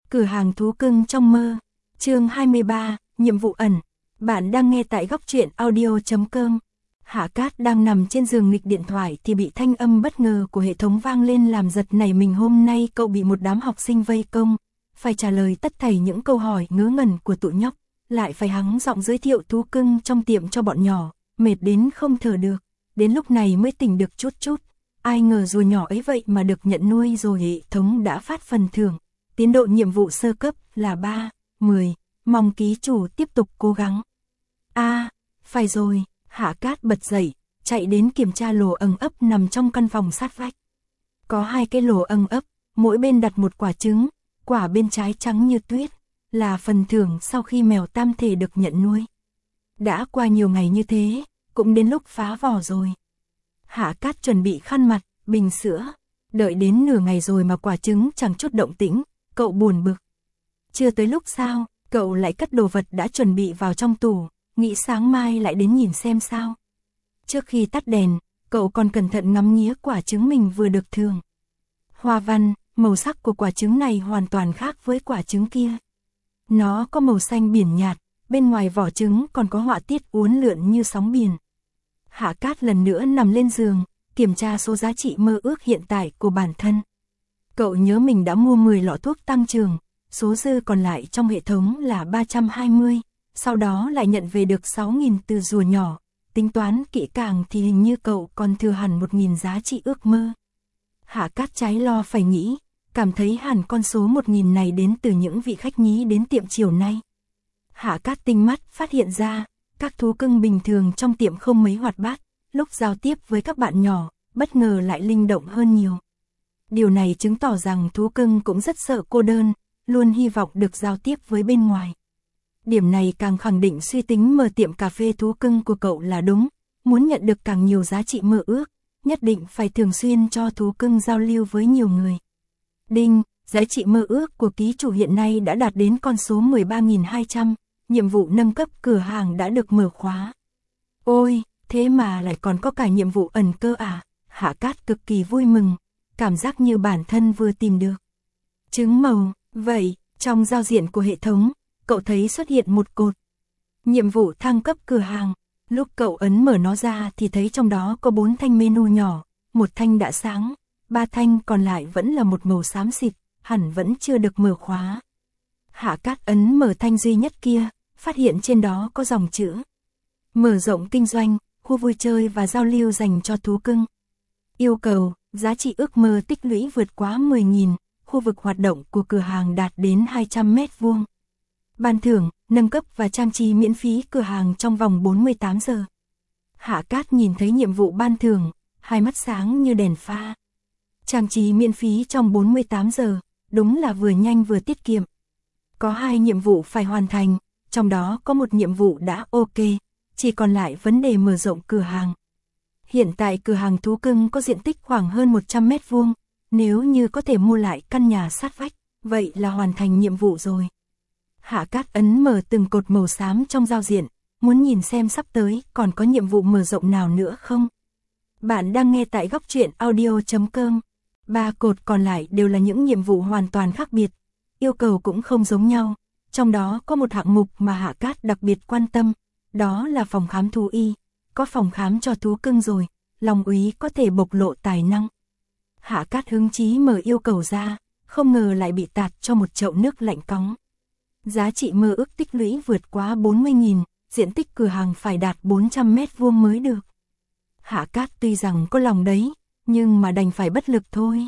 Cửa hàng thú cưng trong mơ. Chương 23, nhiệm vụ ẩn. Bạn đang nghe tại góc truyện audio.com. Hạ Cát đang nằm trên giường nghịch điện thoại thì bị thanh âm bất ngờ của hệ thống vang lên làm giật nảy mình. Hôm nay cậu bị một đám học sinh vây công, phải trả lời tất thảy những câu hỏi ngớ ngẩn của tụi nhóc, lại phải hắng giọng giới thiệu thú cưng trong tiệm cho bọn nhỏ, mệt đến không thở được. Đến lúc này mới tỉnh được chút. Ai ngờ rùa nhỏ ấy vậy mà được nhận nuôi rồi. Hệ thống đã phát phần thưởng. Tiến độ nhiệm vụ sơ cấp là 3/10, mong ký chủ tiếp tục cố gắng. Phải rồi, Hạ Cát bật dậy, chạy đến kiểm tra lồ âng ấp nằm trong căn phòng sát vách. Có 2 cái lồ âng ấp, mỗi bên đặt một quả trứng, quả bên trái trắng như tuyết, là phần thưởng sau khi mèo tam thể được nhận nuôi. Đã qua nhiều ngày như thế, cũng đến lúc phá vỏ rồi. Hạ Cát chuẩn bị khăn mặt, bình sữa, đợi đến nửa ngày rồi mà quả trứng chẳng chút động tĩnh, cậu buồn bực. Chưa tới lúc sao, cậu lại cất đồ vật đã chuẩn bị vào trong tủ, nghĩ sáng mai lại đến nhìn xem sao. Trước khi tắt đèn, cậu còn cẩn thận ngắm nghía quả trứng mình vừa được thưởng. Hoa văn, màu sắc của quả trứng này hoàn toàn khác với quả trứng kia. Nó có màu xanh biển nhạt, bên ngoài vỏ trứng còn có họa tiết uốn lượn như sóng biển. Hạ Cát lần nữa nằm lên giường, kiểm tra số giá trị mơ ước hiện tại của bản thân. Cậu nhớ mình đã mua 10 lọ thuốc tăng trưởng, số dư còn lại trong hệ thống là 320, sau đó lại nhận về được 6.000 từ rùa nhỏ. Tính toán kỹ càng thì hình như cậu còn thừa hẳn 1.000 giá trị ước mơ. Hạ Cát trái lo phải nghĩ, cảm thấy hẳn con số 1.000 này đến từ những vị khách nhí đến tiệm chiều nay. Hạ Cát tinh mắt phát hiện ra, các thú cưng bình thường trong tiệm không mấy hoạt bát, lúc giao tiếp với các bạn nhỏ, bất ngờ lại linh động hơn nhiều. Điều này chứng tỏ rằng thú cưng cũng rất sợ cô đơn, luôn hy vọng được giao tiếp với bên ngoài. Điểm này càng khẳng định suy tính mở tiệm cà phê thú cưng của cậu là đúng, muốn nhận được càng nhiều giá trị mơ ước, nhất định phải thường xuyên cho thú cưng giao lưu với nhiều người. Đinh, giá trị mơ ước của ký chủ hiện nay đã đạt đến con số 13.200, nhiệm vụ nâng cấp cửa hàng đã được mở khóa. Ôi, thế mà lại còn có cả nhiệm vụ ẩn cơ à? Hạ Cát cực kỳ vui mừng, cảm giác như bản thân vừa tìm được trứng màu. Vậy, trong giao diện của hệ thống, cậu thấy xuất hiện một cột nhiệm vụ thăng cấp cửa hàng. Lúc cậu ấn mở nó ra thì thấy trong đó có 4 thanh menu nhỏ, một thanh đã sáng, 3 thanh còn lại vẫn là một màu xám xịt, hẳn vẫn chưa được mở khóa. Hạ Cát ấn mở thanh duy nhất kia, phát hiện trên đó có dòng chữ: mở rộng kinh doanh, khu vui chơi và giao lưu dành cho thú cưng. Yêu cầu, giá trị ước mơ tích lũy vượt quá 10.000, khu vực hoạt động của cửa hàng đạt đến 200 m². Ban thưởng, nâng cấp và trang trí miễn phí cửa hàng trong vòng 48 giờ. Hạ Cát nhìn thấy nhiệm vụ ban thưởng, hai mắt sáng như đèn pha. Trang trí miễn phí trong 48 giờ, đúng là vừa nhanh vừa tiết kiệm. Có 2 nhiệm vụ phải hoàn thành, trong đó có một nhiệm vụ đã ok, chỉ còn lại vấn đề mở rộng cửa hàng. Hiện tại cửa hàng thú cưng có diện tích khoảng hơn 100 m², nếu như có thể mua lại căn nhà sát vách, vậy là hoàn thành nhiệm vụ rồi. Hạ Cát ấn mở từng cột màu xám trong giao diện, muốn nhìn xem sắp tới còn có nhiệm vụ mở rộng nào nữa không. Bạn đang nghe tại góc truyện audio.com. 3 cột còn lại đều là những nhiệm vụ hoàn toàn khác biệt, yêu cầu cũng không giống nhau. Trong đó có một hạng mục mà Hạ Cát đặc biệt quan tâm, đó là phòng khám thú y. Có phòng khám cho thú cưng rồi, Long úy có thể bộc lộ tài năng. Hạ Cát hứng chí mở yêu cầu ra, không ngờ lại bị tạt cho một chậu nước lạnh cóng. Giá trị mơ ước tích lũy vượt quá 40.000, diện tích cửa hàng phải đạt 400 m² mới được. Hạ Cát tuy rằng có lòng đấy, nhưng mà đành phải bất lực thôi.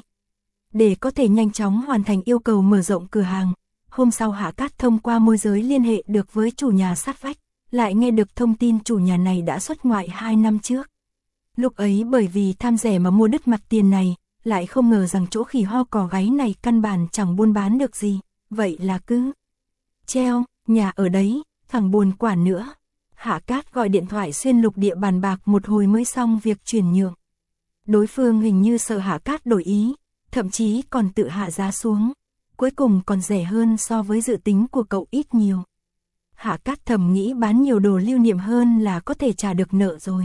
Để có thể nhanh chóng hoàn thành yêu cầu mở rộng cửa hàng, hôm sau Hạ Cát thông qua môi giới liên hệ được với chủ nhà sát vách, lại nghe được thông tin chủ nhà này đã xuất ngoại 2 năm trước. Lúc ấy bởi vì tham rẻ mà mua đứt mặt tiền này, lại không ngờ rằng chỗ khỉ ho cò gáy này căn bản chẳng buôn bán được gì, vậy là cứ treo, nhà ở đấy, thằng buồn quản nữa. Hạ Cát gọi điện thoại xuyên lục địa bàn bạc một hồi mới xong việc chuyển nhượng. Đối phương hình như sợ Hạ Cát đổi ý, thậm chí còn tự hạ giá xuống, cuối cùng còn rẻ hơn so với dự tính của cậu ít nhiều. Hạ Cát thầm nghĩ bán nhiều đồ lưu niệm hơn là có thể trả được nợ rồi.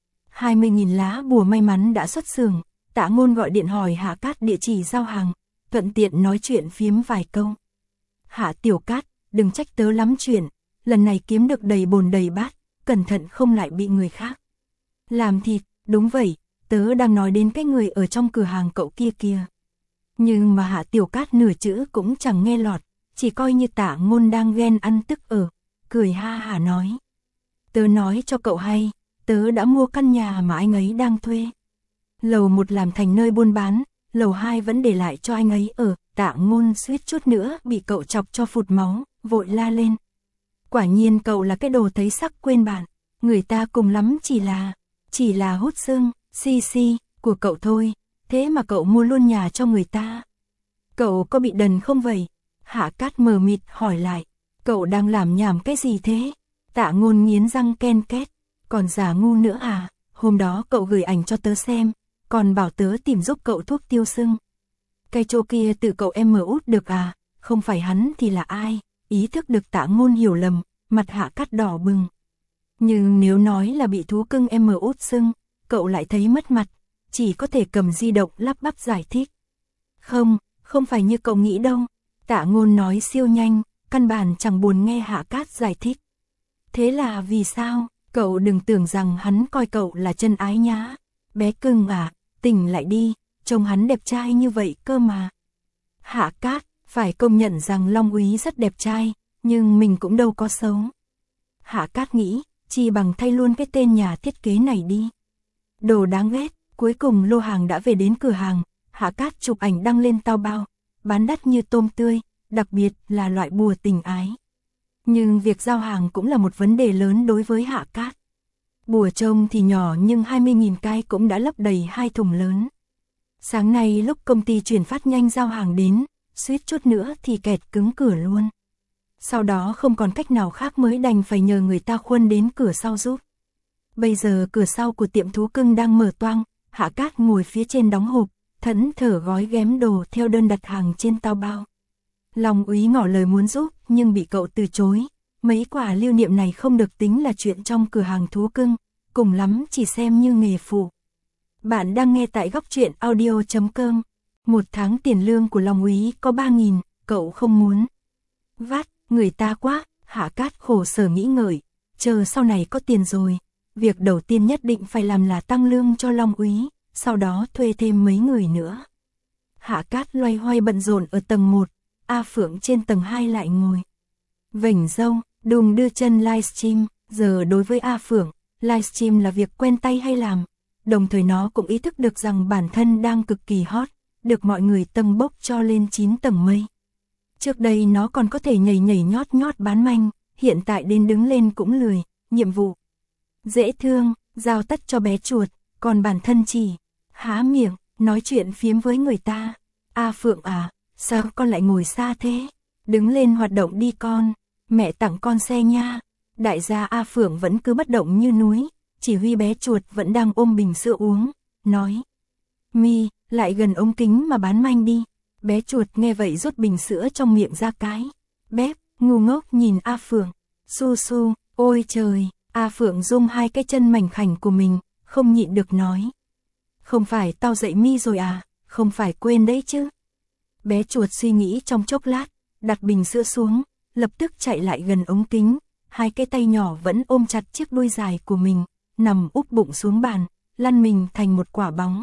20.000 lá bùa may mắn đã xuất xưởng, Tạ Ngôn gọi điện hỏi Hạ Cát địa chỉ giao hàng, thuận tiện nói chuyện phiếm vài câu. Hạ Tiểu Cát, đừng trách tớ lắm chuyện, lần này kiếm được đầy bồn đầy bát, cẩn thận không lại bị người khác làm thịt. Đúng vậy, tớ đang nói đến cái người ở trong cửa hàng cậu kia kìa. Nhưng mà Hạ Tiểu Cát nửa chữ cũng chẳng nghe lọt, chỉ coi như Tạ Ngôn đang ghen ăn tức ở, cười ha hả nói. Tớ nói cho cậu hay, tớ đã mua căn nhà mà anh ấy đang thuê. Lầu 1 làm thành nơi buôn bán, lầu 2 vẫn để lại cho anh ấy ở. Tạ Ngôn suýt chút nữa bị cậu chọc cho phụt máu, vội la lên. Quả nhiên cậu là cái đồ thấy sắc quên bạn, người ta cùng lắm chỉ là hút xương, si của cậu thôi, thế mà cậu mua luôn nhà cho người ta. Cậu có bị đần không vậy? Hạ Cát mờ mịt hỏi lại, cậu đang làm nhảm cái gì thế? Tạ Ngôn nghiến răng ken két, còn giả ngu nữa à, hôm đó cậu gửi ảnh cho tớ xem, còn bảo tớ tìm giúp cậu thuốc tiêu sưng. Cái chỗ kia tự cậu em mở út được à, không phải hắn thì là ai? Ý thức được Tạ Ngôn hiểu lầm, mặt Hạ Cát đỏ bừng. Nhưng nếu nói là bị thú cưng em mở út sưng, cậu lại thấy mất mặt, chỉ có thể cầm di động lắp bắp giải thích. Không phải như cậu nghĩ đâu. Tạ Ngôn nói siêu nhanh, căn bản chẳng buồn nghe Hạ Cát giải thích. Thế là vì sao? Cậu đừng tưởng rằng hắn coi cậu là chân ái nhá. Bé cưng à, tỉnh lại đi, trông hắn đẹp trai như vậy cơ mà. Hạ Cát, phải công nhận rằng Long Úy rất đẹp trai, nhưng mình cũng đâu có xấu. Hạ Cát nghĩ, chi bằng thay luôn cái tên nhà thiết kế này đi. Đồ đáng ghét. Cuối cùng lô hàng đã về đến cửa hàng, Hạ Cát chụp ảnh đăng lên Taobao, bán đắt như tôm tươi, đặc biệt là loại bùa tình ái. Nhưng việc giao hàng cũng là một vấn đề lớn đối với Hạ Cát. Bùa trông thì nhỏ nhưng 20.000 cái cũng đã lấp đầy 2 thùng lớn. Sáng nay lúc công ty chuyển phát nhanh giao hàng đến, suýt chút nữa thì kẹt cứng cửa luôn. Sau đó không còn cách nào khác mới đành phải nhờ người ta khuân đến cửa sau giúp. Bây giờ cửa sau của tiệm thú cưng đang mở toang, Hạ Cát ngồi phía trên đóng hộp, thẫn thờ gói ghém đồ theo đơn đặt hàng trên Taobao. Long Úy ngỏ lời muốn giúp nhưng bị cậu từ chối. Mấy quả lưu niệm này không được tính là chuyện trong cửa hàng thú cưng, cùng lắm chỉ xem như nghề phụ. Bạn đang nghe tại góc truyện audio.com. Một tháng tiền lương của Long Úy có 3.000, cậu không muốn vắt người ta quá. Hạ Cát khổ sở nghĩ ngợi, chờ sau này có tiền rồi, việc đầu tiên nhất định phải làm là tăng lương cho Long Úy, sau đó thuê thêm mấy người nữa. Hạ Cát loay hoay bận rộn ở tầng 1, A Phượng trên tầng 2 lại ngồi vểnh râu, đùng đưa chân livestream. Giờ đối với A Phượng, livestream là việc quen tay hay làm, đồng thời nó cũng ý thức được rằng bản thân đang cực kỳ hot, được mọi người tâng bốc cho lên 9 tầng mây. Trước đây nó còn có thể nhảy nhót bán manh, hiện tại đến đứng lên cũng lười. Nhiệm vụ dễ thương, giao tất cho bé chuột, còn bản thân chỉ há miệng, nói chuyện phiếm với người ta. A Phượng à, sao con lại ngồi xa thế? Đứng lên hoạt động đi con, mẹ tặng con xe nha. Đại gia A Phượng vẫn cứ bất động như núi, chỉ huy bé chuột vẫn đang ôm bình sữa uống, nói. Mi, lại gần ống kính mà bán manh đi. Bé chuột nghe vậy rút bình sữa trong miệng ra cái. Bép, ngu ngốc nhìn A Phượng. Su su, ôi trời, A Phượng rung 2 cái chân mảnh khảnh của mình, không nhịn được nói. Không phải tao dạy Mi rồi à, không phải quên đấy chứ. Bé chuột suy nghĩ trong chốc lát, đặt bình sữa xuống, lập tức chạy lại gần ống kính, 2 cái tay nhỏ vẫn ôm chặt chiếc đuôi dài của mình, nằm úp bụng xuống bàn, lăn mình thành một quả bóng.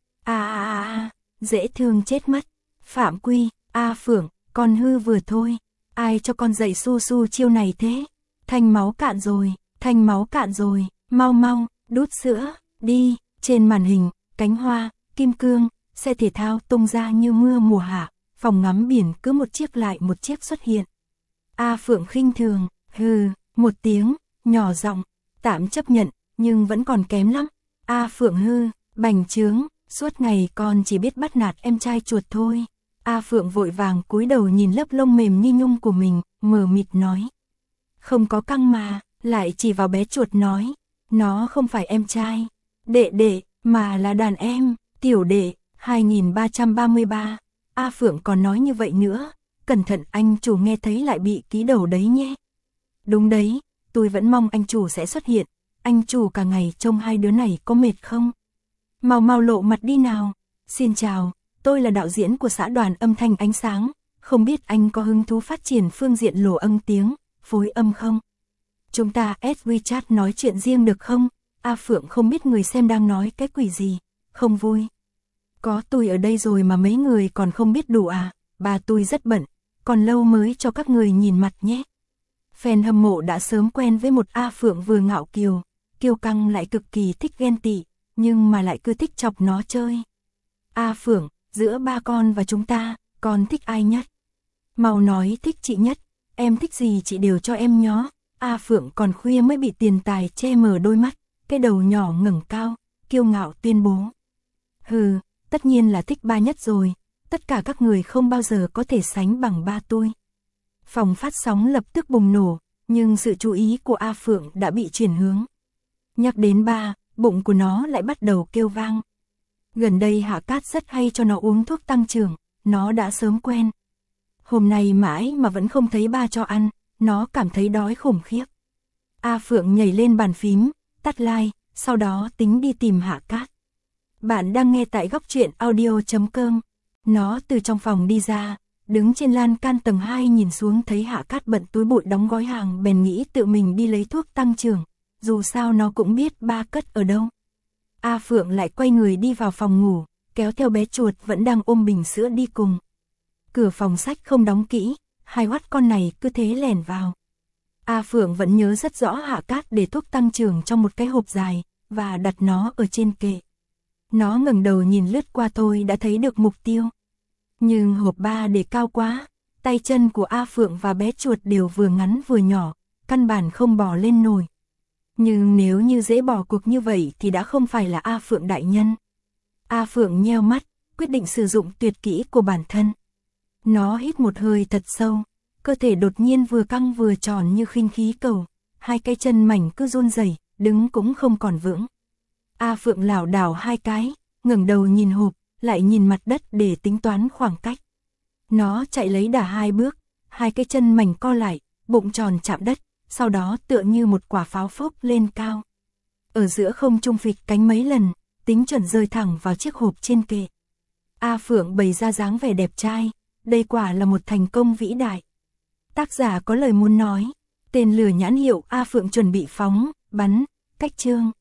Dễ thương chết mất. Phạm Quy, A Phượng, con hư vừa thôi, ai cho con dạy su su chiêu này thế? Thanh máu cạn rồi, mau, đút sữa, đi. Trên màn hình, cánh hoa, kim cương, xe thể thao tung ra như mưa mùa hạ, phòng ngắm biển cứ một chiếc lại một chiếc xuất hiện. A Phượng khinh thường, hừ, một tiếng, nhỏ giọng, tạm chấp nhận, nhưng vẫn còn kém lắm. A Phượng hư, bành trướng, suốt ngày con chỉ biết bắt nạt em trai chuột thôi. A Phượng vội vàng cúi đầu nhìn lớp lông mềm như nhung của mình, mờ mịt nói. Không có căng mà, lại chỉ vào bé chuột nói. Nó không phải em trai, đệ, mà là đàn em, tiểu đệ, 2333. A Phượng còn nói như vậy nữa, cẩn thận anh chủ nghe thấy lại bị ký đầu đấy nhé. Đúng đấy, tôi vẫn mong anh chủ sẽ xuất hiện, anh chủ cả ngày trông 2 đứa này có mệt không? Mau lộ mặt đi nào. Xin chào, tôi là đạo diễn của xã đoàn âm thanh ánh sáng, không biết anh có hứng thú phát triển phương diện lồ âm tiếng, phối âm không? Chúng ta add WeChat nói chuyện riêng được không? A Phượng không biết người xem đang nói cái quỷ gì, không vui. Có tôi ở đây rồi mà mấy người còn không biết đủ à, bà tôi rất bận, còn lâu mới cho các người nhìn mặt nhé. Fan hâm mộ đã sớm quen với một A Phượng vừa ngạo kiều, kiêu căng lại cực kỳ thích ghen tị, nhưng mà lại cứ thích chọc nó chơi. A Phượng, giữa ba con và chúng ta, con thích ai nhất? Mau nói thích chị nhất, em thích gì chị đều cho em nhó. A Phượng còn khuya mới bị tiền tài che mờ đôi mắt, cái đầu nhỏ ngẩng cao, kiêu ngạo tuyên bố. Hừ, tất nhiên là thích ba nhất rồi, tất cả các người không bao giờ có thể sánh bằng ba tôi. Phòng phát sóng lập tức bùng nổ, nhưng sự chú ý của A Phượng đã bị chuyển hướng. Nhắc đến ba, bụng của nó lại bắt đầu kêu vang. Gần đây Hạ Cát rất hay cho nó uống thuốc tăng trưởng, nó đã sớm quen. Hôm nay mãi mà vẫn không thấy ba cho ăn, nó cảm thấy đói khủng khiếp. A Phượng nhảy lên bàn phím, tắt like, sau đó tính đi tìm Hạ Cát. Bạn đang nghe tại góc truyện audio.com. Nó từ trong phòng đi ra, đứng trên lan can tầng 2 nhìn xuống thấy Hạ Cát bận túi bụi đóng gói hàng, bèn nghĩ tự mình đi lấy thuốc tăng trưởng, dù sao nó cũng biết ba cất ở đâu. A Phượng lại quay người đi vào phòng ngủ, kéo theo bé chuột vẫn đang ôm bình sữa đi cùng. Cửa phòng sách không đóng kỹ, hai oát con này cứ thế lẻn vào. A Phượng vẫn nhớ rất rõ Hạ Cát để thuốc tăng trưởng trong một cái hộp dài, và đặt nó ở trên kệ. Nó ngẩng đầu nhìn lướt qua thôi đã thấy được mục tiêu. Nhưng hộp ba để cao quá, tay chân của A Phượng và bé chuột đều vừa ngắn vừa nhỏ, căn bản không bò lên nổi. Nhưng nếu như dễ bỏ cuộc như vậy thì đã không phải là A Phượng đại nhân. A Phượng nheo mắt, quyết định sử dụng tuyệt kỹ của bản thân. Nó hít một hơi thật sâu, cơ thể đột nhiên vừa căng vừa tròn như khinh khí cầu, hai cái chân mảnh cứ run rẩy, đứng cũng không còn vững. A Phượng lảo đảo hai cái, ngẩng đầu nhìn hộp, lại nhìn mặt đất để tính toán khoảng cách. Nó chạy lấy đà hai bước, hai cái chân mảnh co lại, bụng tròn chạm đất, sau đó tựa như một quả pháo phốc lên cao. Ở giữa không trung phịch cánh mấy lần, tính chuẩn rơi thẳng vào chiếc hộp trên kệ. A Phượng bày ra dáng vẻ đẹp trai, đây quả là một thành công vĩ đại. Tác giả có lời muốn nói, tên lửa nhãn hiệu A Phượng chuẩn bị phóng, bắn, cách chương.